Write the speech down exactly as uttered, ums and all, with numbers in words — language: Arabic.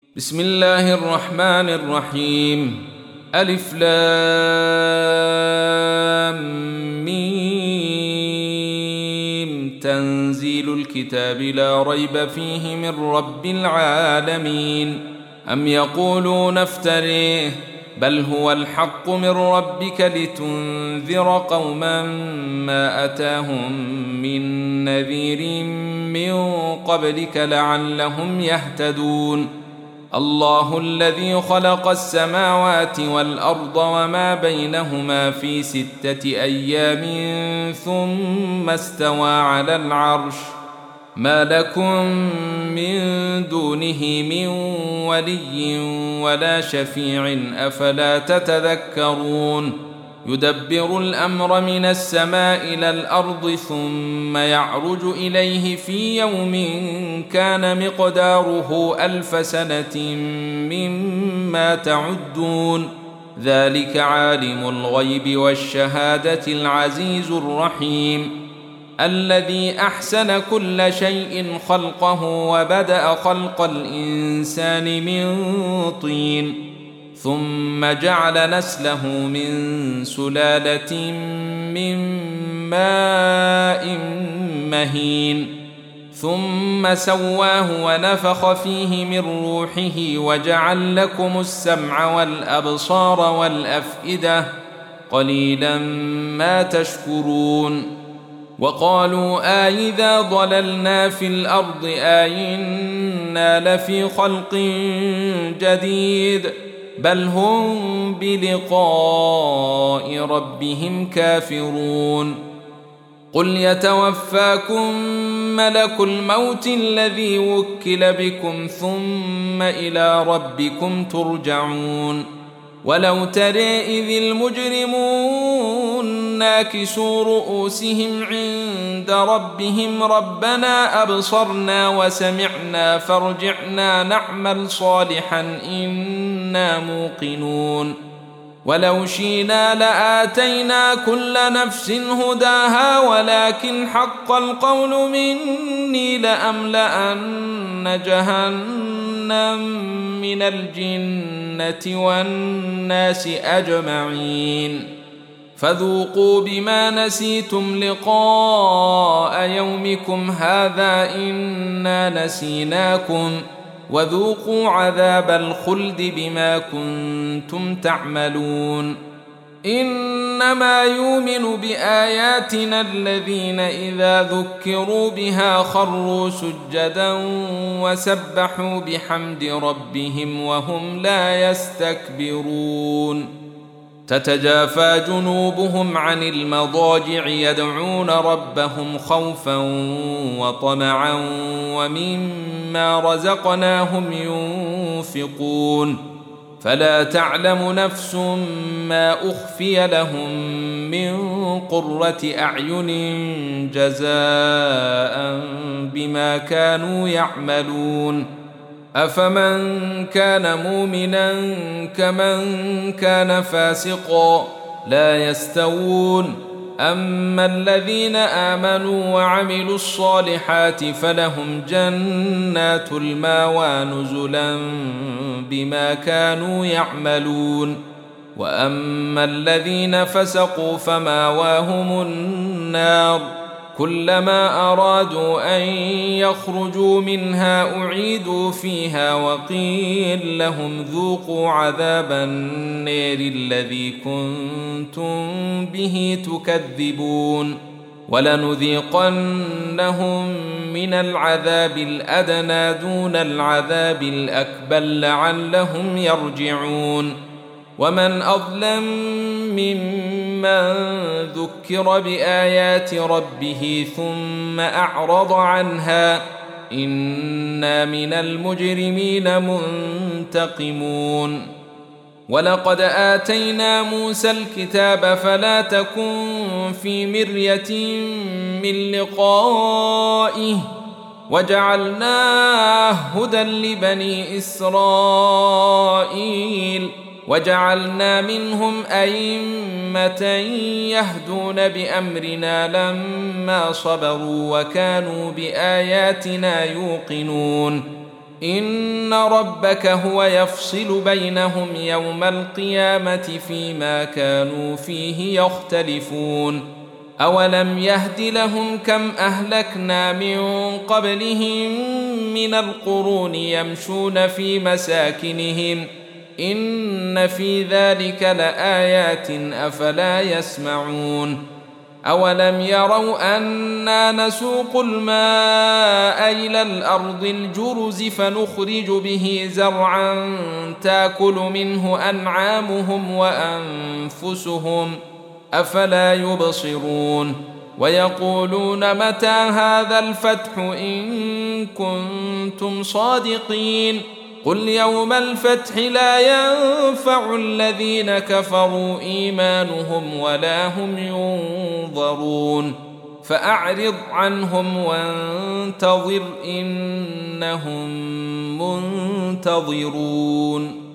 بسم الله الرحمن الرحيم. ألف لام ميم. تنزيل الكتاب لا ريب فيه من رب العالمين. أم يقولون افتريه بل هو الحق من ربك لتنذر قوما ما أتاهم من نذير من قبلك لعلهم يهتدون. الله الذي خلق السماوات والأرض وما بينهما في ستة أيام ثم استوى على العرش ما لكم من دونه من ولي ولا شفيع أفلا تتذكرون. يدبر الأمر من السماء إلى الأرض ثم يعرج إليه في يوم كان مقداره ألف سنة مما تعدون. ذلك عالم الغيب والشهادة العزيز الرحيم الذي أحسن كل شيء خلقه وبدأ خلق الإنسان من طين ثم جعل نسله من سلالة من ماء مهين ثم سواه ونفخ فيه من روحه وجعل لكم السمع والأبصار والأفئدة قليلا ما تشكرون. وقالوا آئذا ضللنا في الأرض آئنا لفي خلق جديد بل هم بلقاء ربهم كافرون. قل يتوفاكم ملك الموت الذي وكل بكم ثم إلى ربكم ترجعون. ولو ترى إذ المجرمون ناكسوا رؤوسهم عند ربهم ربنا أبصرنا وسمعنا فارجعنا نعمل صالحا إنا موقنون. ولو شئنا لآتينا كل نفس هداها ولكن حق القول مني لأملأن جهنم من الجنة والناس أجمعين. فذوقوا بما نسيتم لقاء يومكم هذا إنا نسيناكم وذوقوا عذاب الخلد بما كنتم تعملون. إنما يؤمن بآياتنا الذين إذا ذكروا بها خروا سجدا وسبحوا بحمد ربهم وهم لا يستكبرون. تتجافى جنوبهم عن المضاجع يدعون ربهم خوفا وطمعا ومما رزقناهم ينفقون. فلا تعلم نفس ما أخفي لهم من قرة أعين جزاء بما كانوا يعملون. أفمن كان مؤمنا كمن كان فاسقا لا يستوون. أما الذين آمنوا وعملوا الصالحات فلهم جنات المأوى نزلا بما كانوا يعملون. وأما الذين فسقوا فمأواهم النار كلما أرادوا أن يخرجوا منها أعيدوا فيها وقيل لهم ذوقوا عذاب النار الذي كنتم به تكذبون. ولنذيقنهم من العذاب الأدنى دون العذاب الأكبر لعلهم يرجعون. ومن أظلم ممن ذكر بآيات ربه ثم أعرض عنها إنا من المجرمين منتقمون. ولقد آتينا موسى الكتاب فلا تكن في مرية من لقائه وجعلناه هدى لبني إسرائيل وجعلنا منهم أئمة يهدون بأمرنا لما صبروا وكانوا بآياتنا يوقنون. إن ربك هو يفصل بينهم يوم القيامة فيما كانوا فيه يختلفون أولم يهد لهم كم أهلكنا من قبلهم من القرون يمشون في مساكنهم إن في ذلك لآيات أفلا يسمعون أولم يروا أنا نسوق الماء إلى الأرض الجرز فنخرج به زرعا تاكل منه أنعامهم وأنفسهم أفلا يبصرون ويقولون متى هذا الفتح إن كنتم صادقين قل يوم الفتح لا ينفع الذين كفروا إيمانهم ولا هم ينظرون فأعرض عنهم وانتظر إنهم منتظرون.